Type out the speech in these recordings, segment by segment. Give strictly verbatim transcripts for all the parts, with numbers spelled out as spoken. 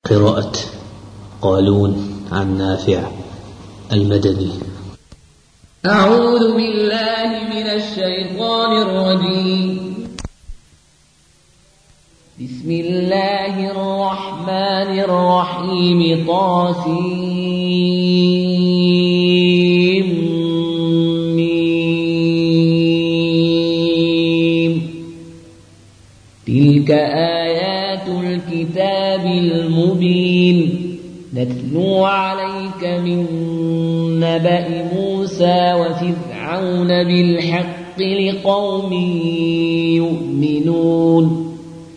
قراءة قالون عن نافع المدني. أعوذ بالله من الشيطان الرجيم. بسم الله الرحمن الرحيم. طاسيم ميم. تلك آيات الكتاب المبين. نتلو عليك من نبأ موسى وفرعون بالحق لقوم يؤمنون.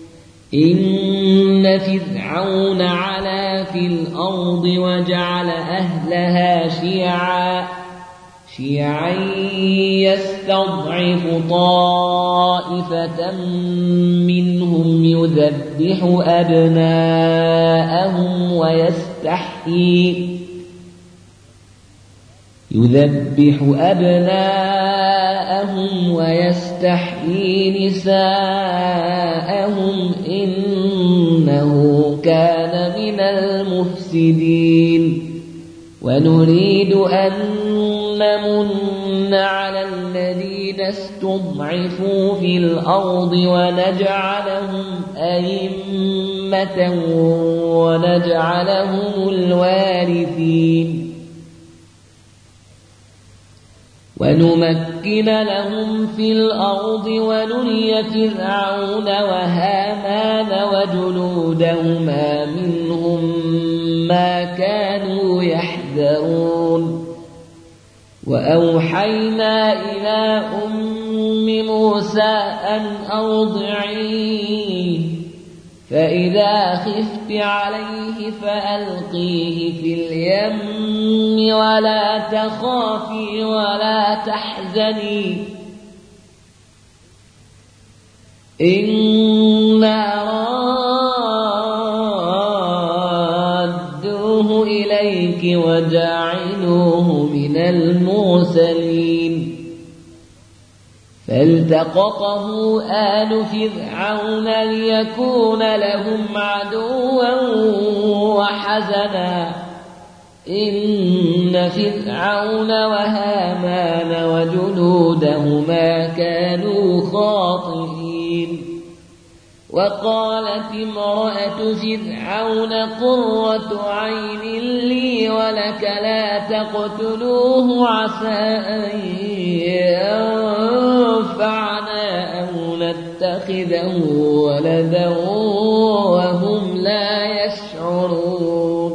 إن فرعون علا في الأرض وجعل أهلها شيعا شيعا يستضعف طائفة منهم يذبح أبناءهم ويستحيي يذبح أبناءهم ويستحيي نساءهم إنه كان من المفسدين. ونريد أن نمن على الذين استضعفوا في الأرض ونجعلهم أئمة ونجعلهم الوارثين ونمكن لهم في الأرض ونري فرعون وهامان وجنودهما منهم ما كانوا يحذرون. وأوحينا إلى أم موسى أن أرضعيه فإذا خفت عليه فألقيه في اليم ولا تخافي ولا تحزني إنا رادوه إليك وجاعلوه من المرسلين. فالتقطه آل فرعون ليكون لهم عدوا وحزنا إن فرعون وهامان وجنودهما كانوا خاطئين. وقالت امرأة فرعون قرة عين لي ولك لا تقتلوه عسى أن ينفعنا أو نتخذه ولدا وهم لا يشعرون.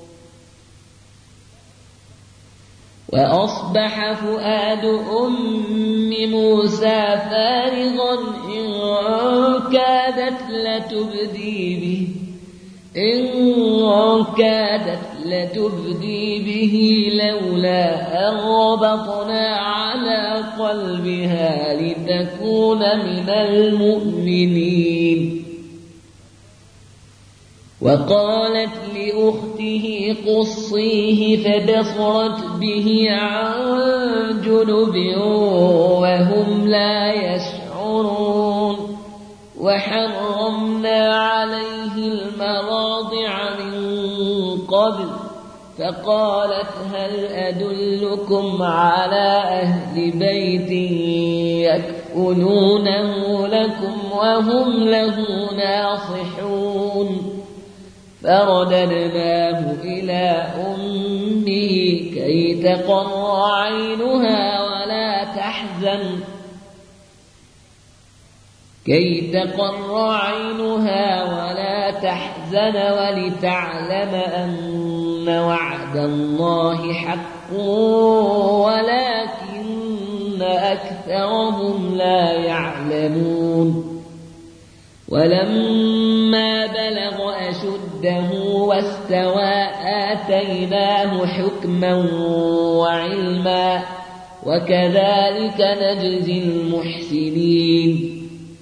وأصبح فؤاد أم موسى فارغا إن كادت لتبدي به إن كادت لتبدي به لولا أن ربطنا على قلبها لتكون من المؤمنين. وقالت لأخته قصيه فبصرت به عن جنب وهم لا يشعرون. وحرمنا عليه المراضع من قبل فقالت هل أدلكم على أهل بيت يكفلونه لكم وهم له ناصحون. فرددناه إلى أمه كي تقر عينها ولا تحزن كي تقر عينها ولا تحزن ولتعلم أن وعد الله حق ولكن أكثرهم لا يعلمون. ولما بلغ أشده واستوى آتيناه حكما وعلما وكذلك نجزي المحسنين.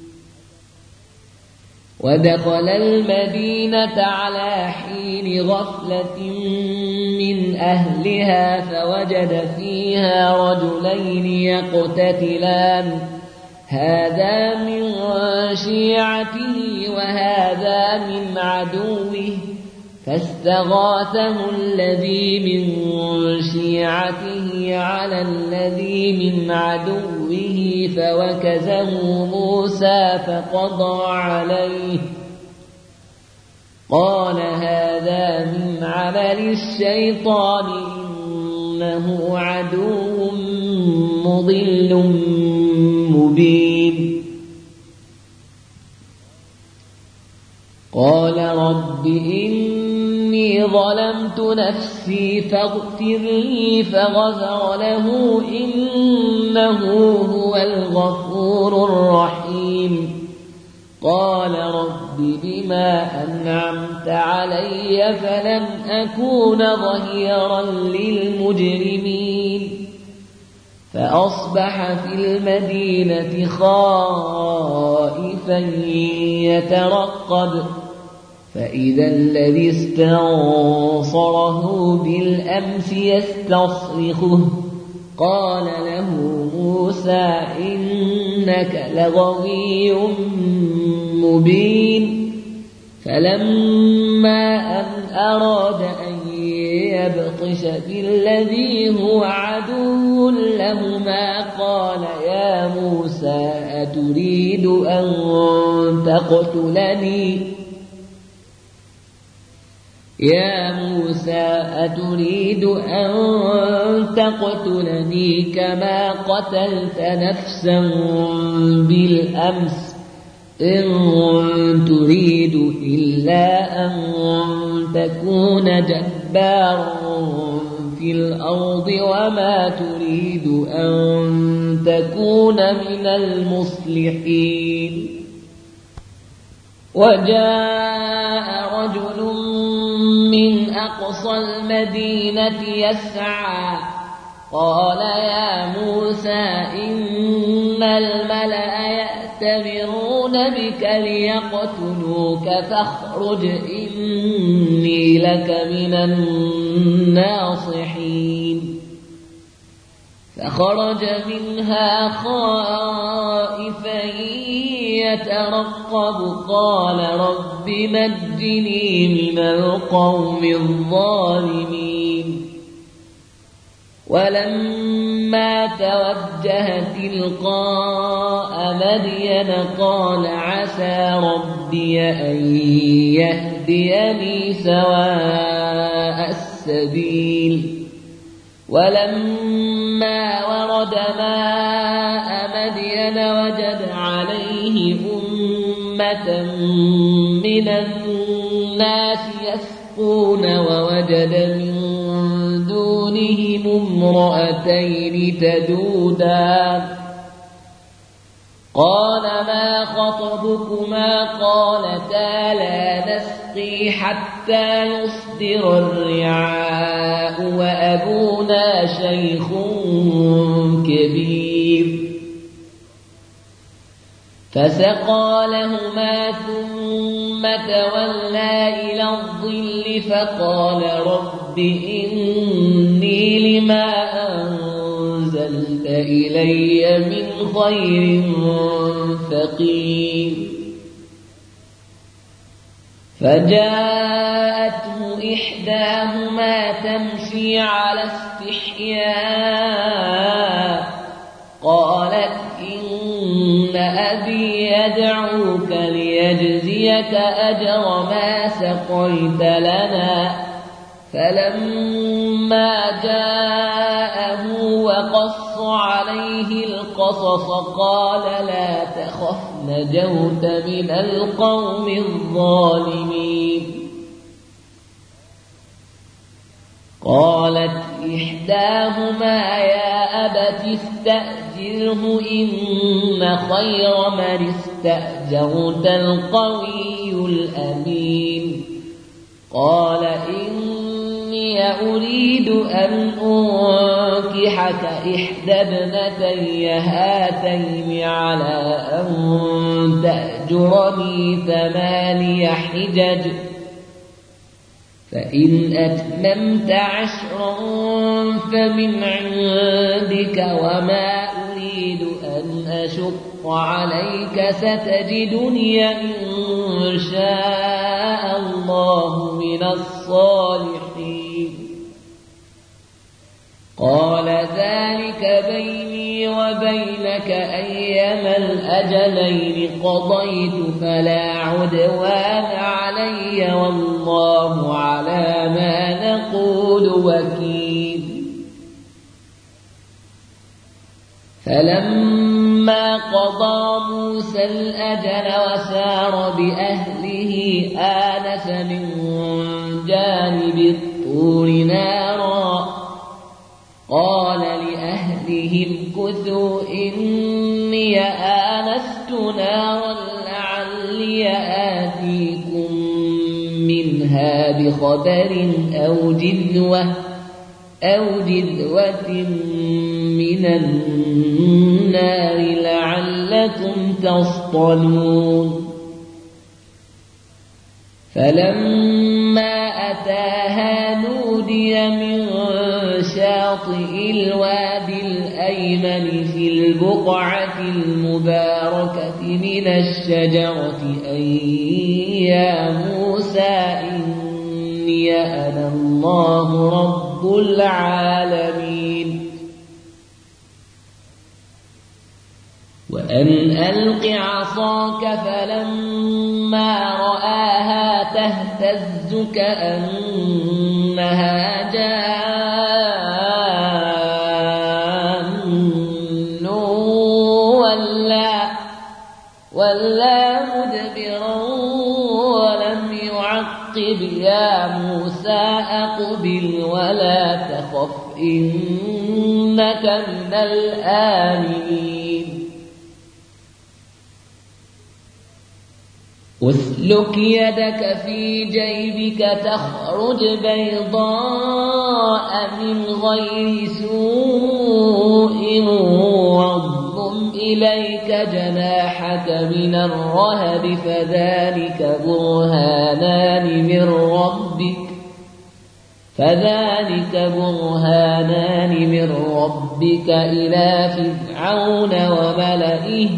ودخل المدينة على حين غفلة من أهلها فوجد فيها رجلين يقتتلان هذا من شيعته وهذا من عدوه فاستغاثه الذي من شيعته على الذي من عدوه فوكزه موسى فقضى عليه قال هذا من عمل الشيطان إنه عدو مضل مبين قال رب إني ظلمت نفسي فاغفر لي فغفر له إنه هو الغفور الرحيم قال رب بما أنعمت علي فلن أكون ظهيرا للمجرمين فأصبح في المدينة خائفا يترقب فإذا الذي استنصره بالأمس يستصرخه قال له موسى إنك لغوي مبين فلما أن أراد أن يبطش بالذي هو عدو لهما قال يا موسى أتريد أن تقتلني يا موسى أتريد أن تقتلني كما قتلت نفسا بالأمس إن تريد إلا أن تكون جبارا في الأرض وما تريد أن تكون من المصلحين وجاء رجل من أقصى المدينة يسعى قال يا موسى إن الملأ يأتمرون بك ليقتلوك فاخرج إني لك من الناصحين فخرج منها خائفا يترقب قال رب نجني من القوم الظالمين ولما توجه تلقاء مدين قال عسى ربي أن يهديني سواء السبيل ولما ورد ماء مدين وجد عليه أمة من الناس يسقون ووجد من دونهم امرأتين تذودان قال ما خطبكما قالتا لا نسقي حتى يصدر الرعاء وأبونا شيخ كبير فسقى لهما ثم تولى إلى الظل فقال رب إني لما أنزلت إلي من خير فقير فجاءته إحداهما تمشي على استحياء قالت إن أبي يدعوك ليجزيك أجر ما سقيت لنا فلما جاءه وقص عليه القصص قال لا تخف نجوت من القوم الظالمين قالت إحداهما يا أبت استأجره إن خير من استأجرت القوي الأمين قال إني أريد أن أنكحك إحدى ابنتي هاتين على أن تأجرني ثماني حجج فإن أتممت عشرا فمن عندك وما أريد أن أشق عليك ستجدني إن شاء الله الله من الصالحين قال ذلك بيني وبينك أيما الأجلين قضيت فلا عدوان علي والله على ما نقول وكيل فلما قضى موسى الأجل وسار بأهله آنس من جانب الطور نارا قال لأهلهم كثوا إني آنست نارا لعلي آتيكم منها بخبر أو جذوة أو جذوة من النار لعلكم تصطلون فلما أتاها نودي من شاطئ الوادي الأيمن في البقعة المباركة من الشجرة أن يا موسى إني أنا الله رب العالمين وأن ألق عصاك فلما رآها تهتز كأنها جان ولا, ولا مدبرا ولم يعقب يا موسى أقبل ولا تخف إنك من الآمنين أسلك يدك في جيبك تخرج بيضاء من غير سوء واضم إليك جناحك من الرهب فذلك برهانان من ربك فذلك برهانان من ربك إلى فرعون وملئه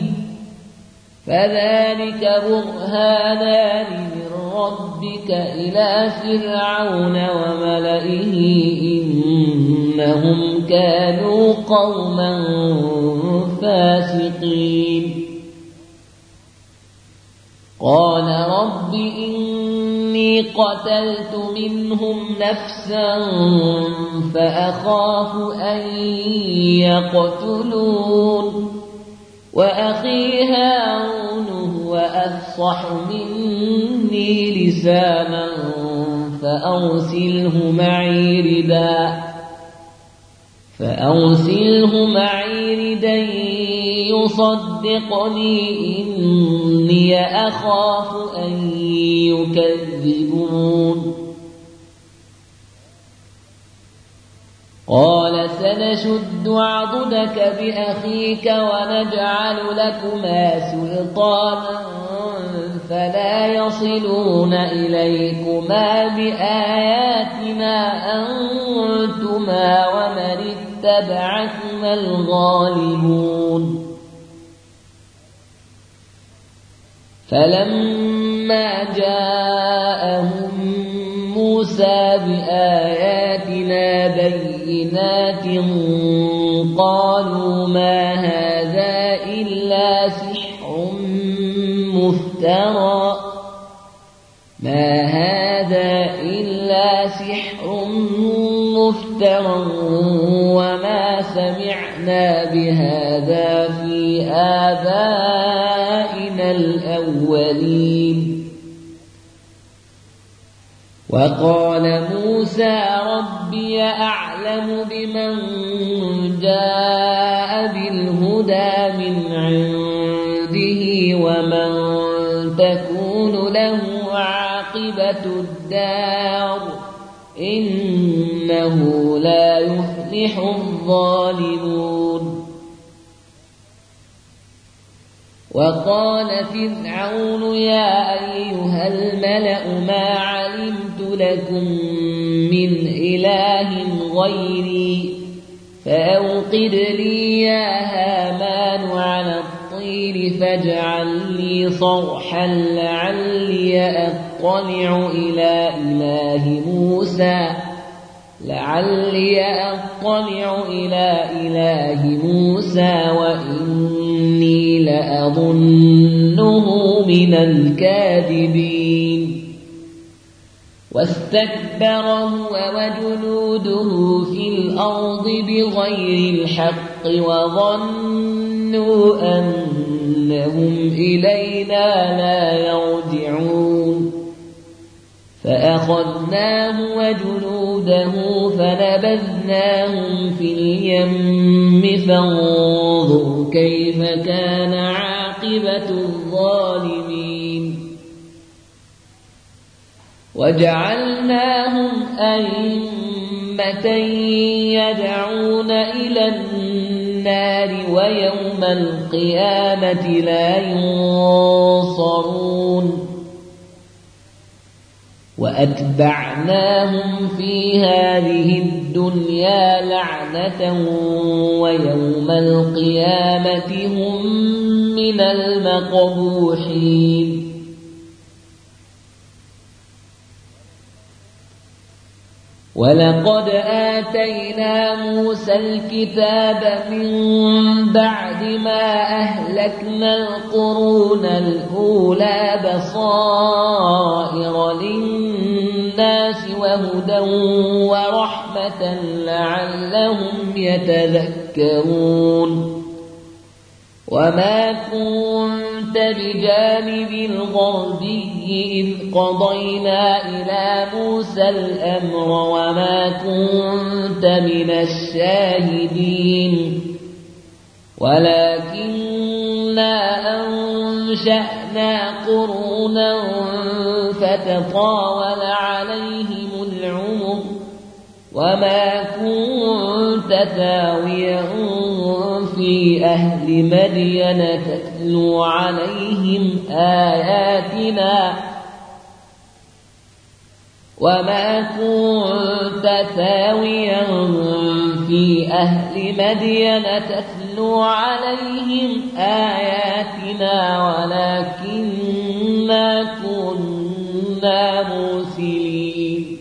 فذلك برهانان من ربك إلى فرعون وملئه إنهم كانوا قوما فاسقين قال رب إني قتلت منهم نفسا فأخاف أن يقتلون وأخي هارون هو أفصح مني لسانا فأرسله معي ردا فأرسله معي ردا يصدقني إني أخاف أن يكذبون قال سنشد عضدك بأخيك ونجعل لكما سلطانا فلا يصلون إليكما بآياتنا أنتما ومن اتبعكما الغالبون فلما جاءهم موسى بآياتنا بينات قالوا ما هذا إلا سحر مفترى ما هذا إلا سحر مفترى وما سمعنا بهذا في آبائنا الأولين وقال موسى ربي أعلم بمن جاء بالهدى من عنده ومن تكون له عاقبة الدار إنه لا يفلح الظالمون وقال فرعون يا أيها الملأ ما علمت لكم من إله غيري فأوقد لي يا هامان على الطين فاجعل لي صرحا لعلي أطلع أطلع إلى إله موسى لعلي أطلع إلى إله موسى وإني لأظنه من الكاذبين واستكبر هو وجنوده في الأرض بغير الحق وظنوا أنهم إلينا لا يرجعون فأخذناه وجنوده فنبذناهم في اليم فانظر كيف كان عاقبة الظالمين وجعلناهم أئمة يدعون إلى النار ويوم القيامة لا ينصرون وأتبعناهم في هذه الدنيا لعنة ويوم القيامة هم من المقبوحين ولقد آتينا موسى الكتاب من بعد ما أهلكنا القرون الأولى بصائر للناس وهدى ورحمة لعلهم يتذكرون وما كنت بجانب الغربي إذ قضينا إلى موسى الأمر وما كنت من الشاهدين ولكننا أنشأنا قرونا فتطاول عليهم العمر وما كنت ثاويا في أهل مدين تتلو عليهم آياتنا وما كنت ثاويا في أهل مدين تتلو عليهم آياتنا ولكننا كنا مرسلين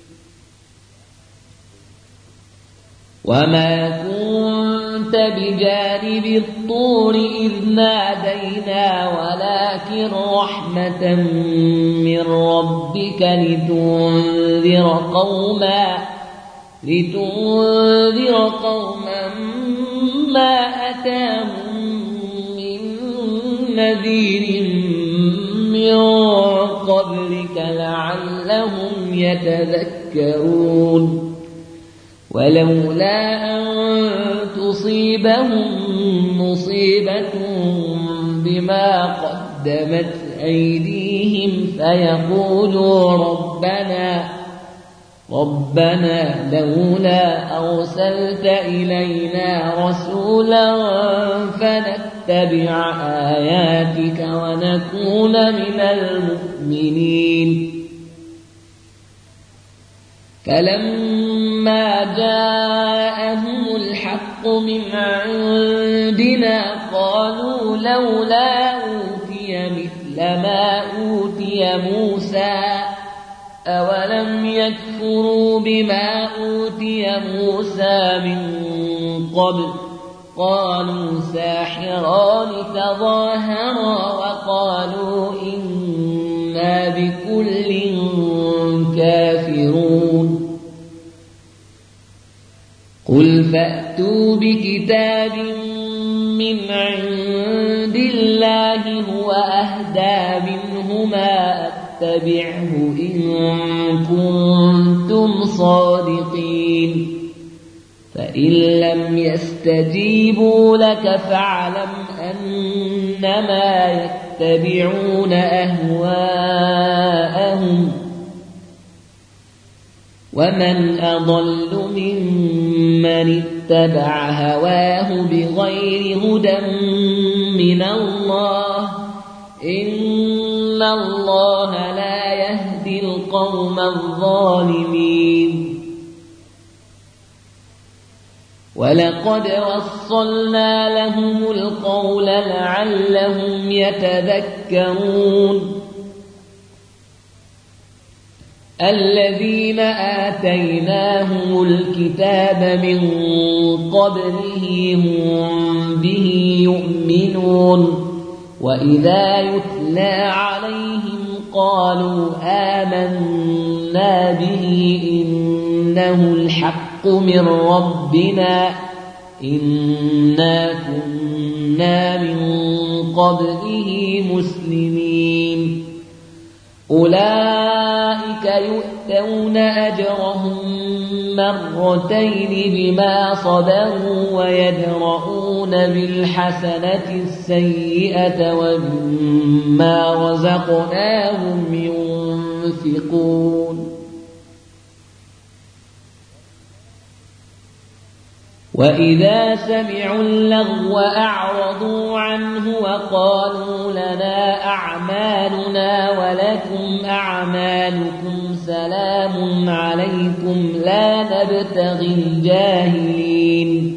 وما كنت بجانب الطور إذ نادينا ولكن رحمة من ربك لتنذر قوما لتنذر قوما ما أتاهم من نذير من قبلك لعلهم يتذكرون ولولا أن تصيبهم مصيبة بما قدمت أيديهم فيقولوا ربنا ربنا لولا أرسلت إلينا رسولا فنتبع آياتك ونكون من المؤمنين فلما جاءهم الحق من عندنا قالوا لولا أوتي مثل ما أوتي موسى أولم يكفروا بما أوتي موسى من قبل قالوا ساحران تظاهرا وقالوا إنا بكل كافرون قل فأتوا بكتاب من عند الله هو أهدى منهما اتبعه إن كنتم صادقين فإن لم يستجيبوا لك فاعلم أنما يتبعون أهواءهم ومن أضل ممن اتبع هواه بغير هدى من الله إن الله لا يهدي القوم الظالمين ولقد وصلنا لهم القول لعلهم يتذكرون الذين آتيناهم الكتاب من قبله هم به يؤمنون وإذا يتلى عليهم قالوا آمنا به إنه الحق من ربنا إنا كنا من قبله مسلمين أولئك يؤتون أجرهم مرتين بما صبروا ويدرؤون بالحسنة السيئة ومما رزقناهم ينفقون وإذا سمعوا اللغو أعرضوا عنه وقالوا لنا أعمالنا ولكم أعمالكم سلام عليكم لا نبتغي الجاهلين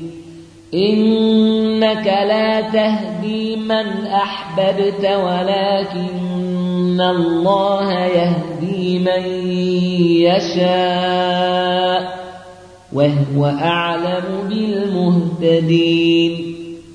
إنك لا تهدي من أحببت ولكن الله يهدي من يشاء وهو أعلم بالمهتدين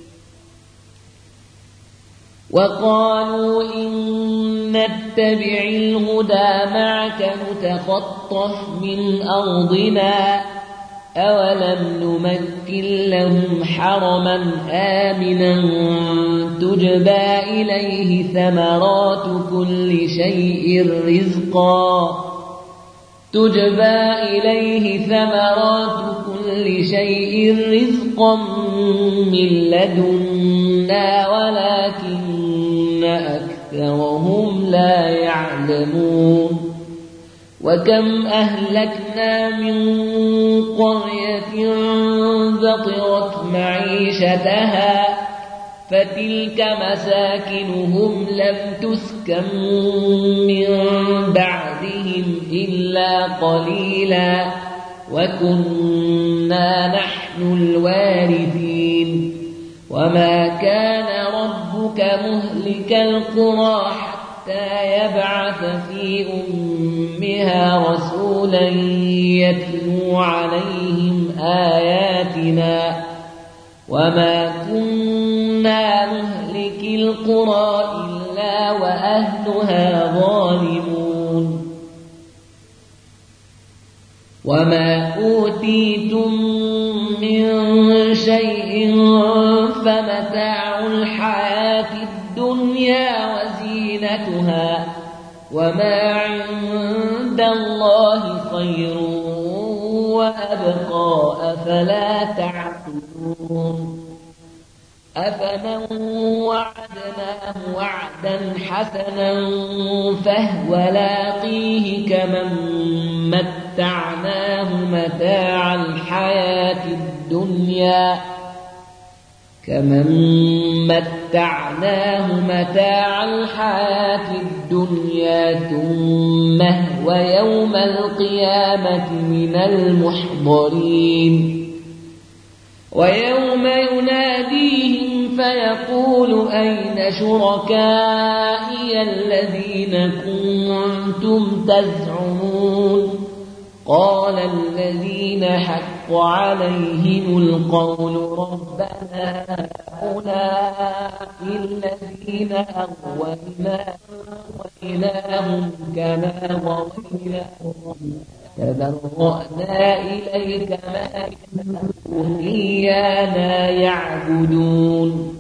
وقالوا إن نتبع الهدى معك نتخطف من أرضنا أولم نمكن لهم حرما آمنا تجبى إليه ثمرات كل شيء رزقا تجبى إليه ثمرات كل شيء رزقا من لدنا ولكن أكثرهم لا يعلمون وكم أهلكنا من قرية بطرت معيشتها فتلك مساكنهم لم تسكن من بعدهم إلا قليلا وكنا نحن الوارثين وما كان ربك مهلك القرى حتى يبعث في أمها رسولا يتلو عليهم آياتنا وما كنا مهلك القرى إلا وأهلها ظالمون وما أوتيتم من شيء فمتاع الحياة الدنيا وزينتها وما عند الله خير وأبقى أفلا تعقلون أفمن وعدناه وعدا حسنا فهو لاقيه كمن متعناه متاع الحياة الدنيا كمن متعناه متاع الحياة الدنيا ثم هو يوم القيامة من المحضرين ويوم يناديهم فيقول أين شركائي الذين كنتم تزعمون قال الذين حق عليهم القول ربنا هؤلاء الذين أغوينا وإلههم كما غويناهم تبرأنا إليك ما كانوا إيانا يعبدون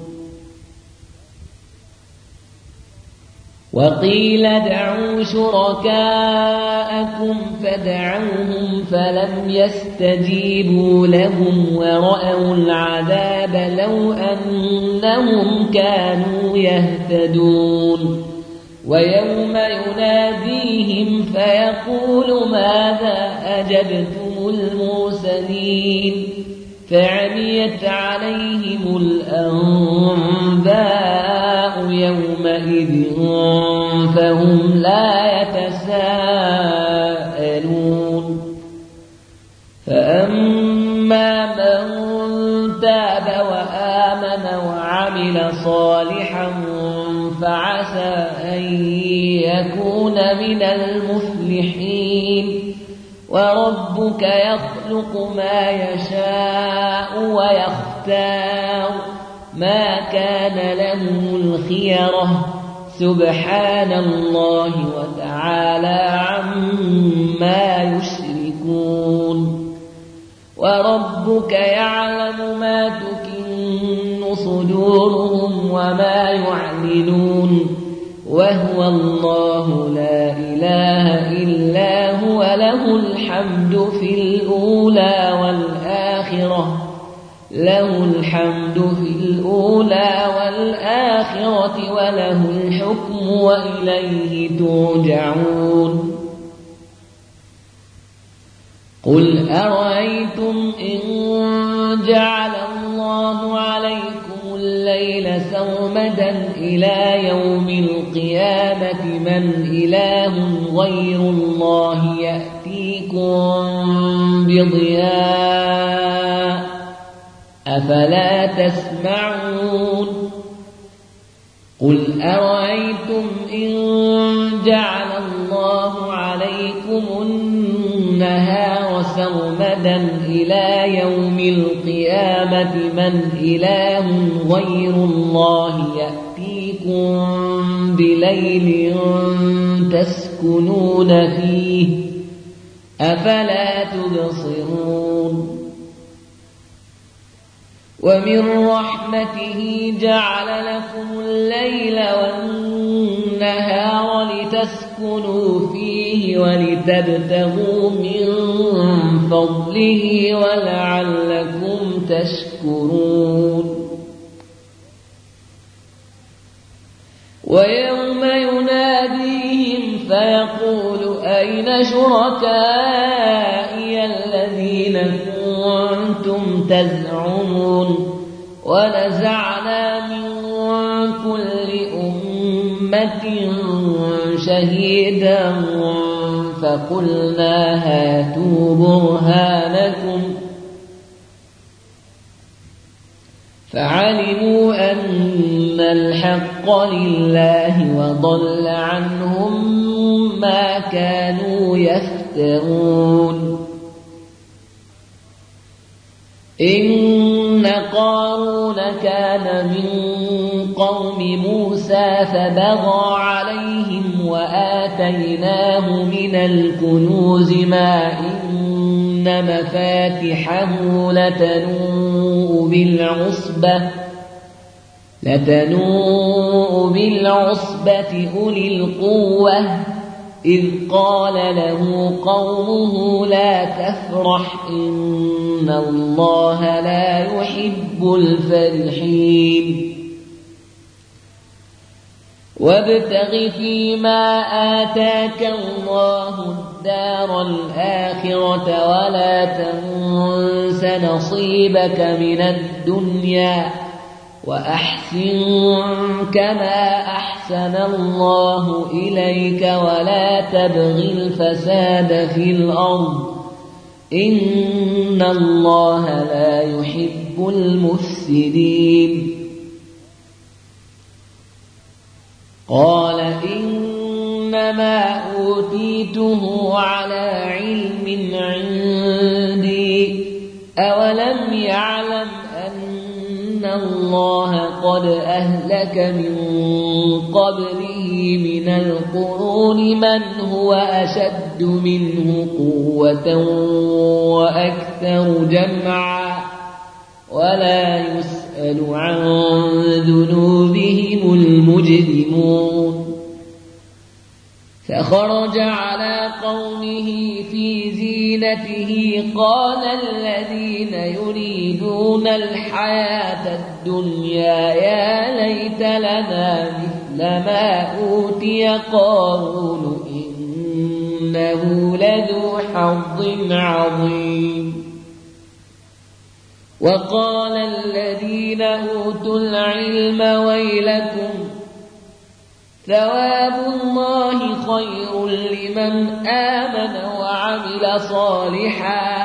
وقيل ادعوا شركاءكم فدعوهم فلم يستجيبوا لهم ورأوا العذاب لو أنهم كانوا يهتدون ويوم يناديهم فيقول ماذا أجبتم المرسلين فعميت عليهم الأنباء يومئذ فهم لا يتساءلون فأما من تاب وآمن وعمل صالحا فعسى أن يكون من المفلحين وربك يخلق ما يشاء ويختار ما كان لهم الخيرة سبحان الله وتعالى عما يشركون وربك يعلم ما تكن صدورهم وما يعلنون وهو الله لا إله إلا هو له الحمد في الأولى والآخرة له الحمد في الأولى والآخرة وله الحكم وإليه ترجعون قل أرأيتم إن جعل الله عليكم الليل سرمدا إلى يوم القيامة من إله غير الله يأتيكم بضياء أفلا تسمعون قل أرأيتم إن جعل الله عليكم النهار سرمدا إلى يوم القيامة من إله غير الله يأتيكم بليل تسكنون فيه أفلا تبصرون ومن رحمته جعل لكم الليل والنهار لتسكنوا فيه ولتبتغوا من فضله ولعلكم تشكرون ويوم يناديهم فيقول أين شركائي الذين كنتم تزعمون ونزعنا من كل أمة شهيدا فقلنا هاتوا برهانكم فعلموا أن الحق لله وضل عنهم ما كانوا يفترون إن قارون كان من قوم موسى فبغى عليهم وآتيناه من الكنوز ما إن مفاتحه لتنوء بالعصبة لتنوء بالعصبة أولي القوة إذ قال له قومه لا تفرح إن الله لا يحب الفرحين وابتغ فيما آتاك الله الدار الآخرة ولا تنس نصيبك من الدنيا وأحسن كما أحسن الله إليك ولا تبغ الفساد في الأرض إن الله لا يحب المفسدين قال إنما أوتيته على علم عندي أولم يعلم أن الله قد أهلك من قبله من القرون من هو أشد منه قوة وأكثر جمعا ولا يسأل عن ذنوبهم المجرمون فخرج على قومه في زينته قال الذين يريدون الحياة الدنيا يا ليت لنا مثل ما أوتي قارون إنه لذو حظ عظيم وقال الذين أوتوا العلم ويلكم ثواب الله خير لمن آمن وعمل صالحا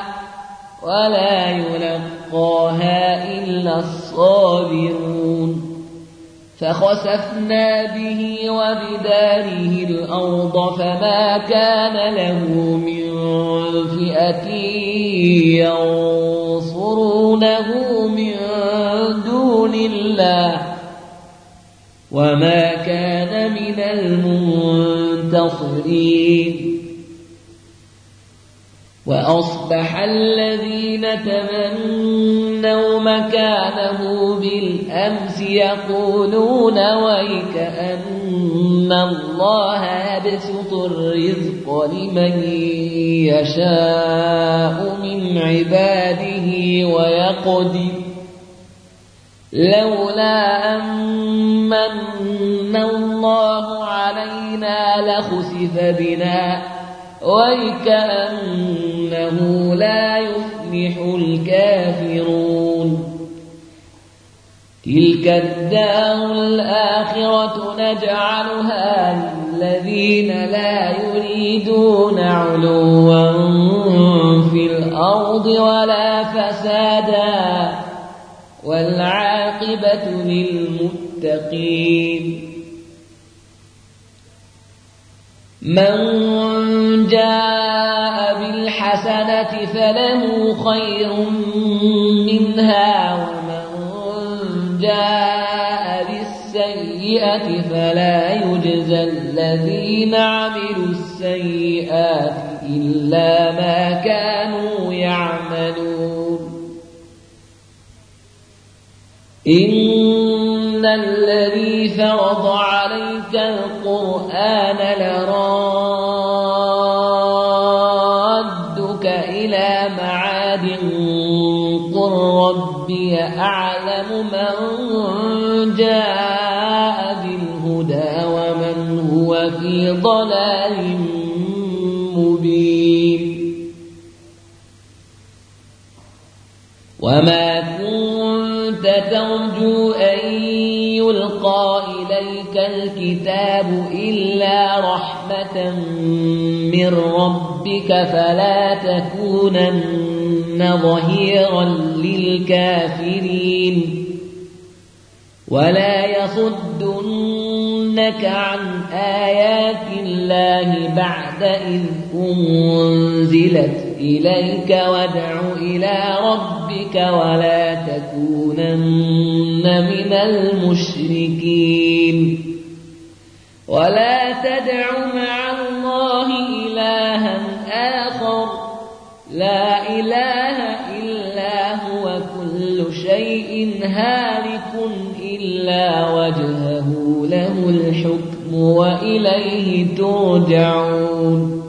ولا يلقاها إلا الصابرون فخسفنا به وبداره الأرض فما كان له من فئة ينصرونه من دون الله وما كان من المنتصرين وأصبح الذين تمنوا مكانه بالأمس يقولون ويكأن الله يبسط الرزق لمن يشاء من عباده ويقدر لولا أمن الله علينا لخسف بنا ويكأنه لا يفلح الكافرون تلك الدار الآخرة نجعلها للذين لا يريدون علوا في الأرض ولا فسادا والعاقبة للمتقين من جاء بالحسنة فله خير منها ومن جاء بالسيئة فلا يجزى الذين عملوا السيئات إلا ما كانوا يعملون إن الذي فرض عليك القرآن لرادك إلى معاد قل ربي أعلم من جاء بالهدى ومن هو في ضلال مبين وما كنت ترجو أن يلقى إليك الكتاب إلا رحمة من ربك فلا تكونن ظهيرا للكافرين ولا يصدنك عن آيات الله بعد إذ أنزلت إليك وادع إلى ربك ولا تكونن من المشركين ولا تدع مع الله إلها آخر لا إله إلا هو كل شيء هالك إلا وجهه له الحكم وإليه ترجعون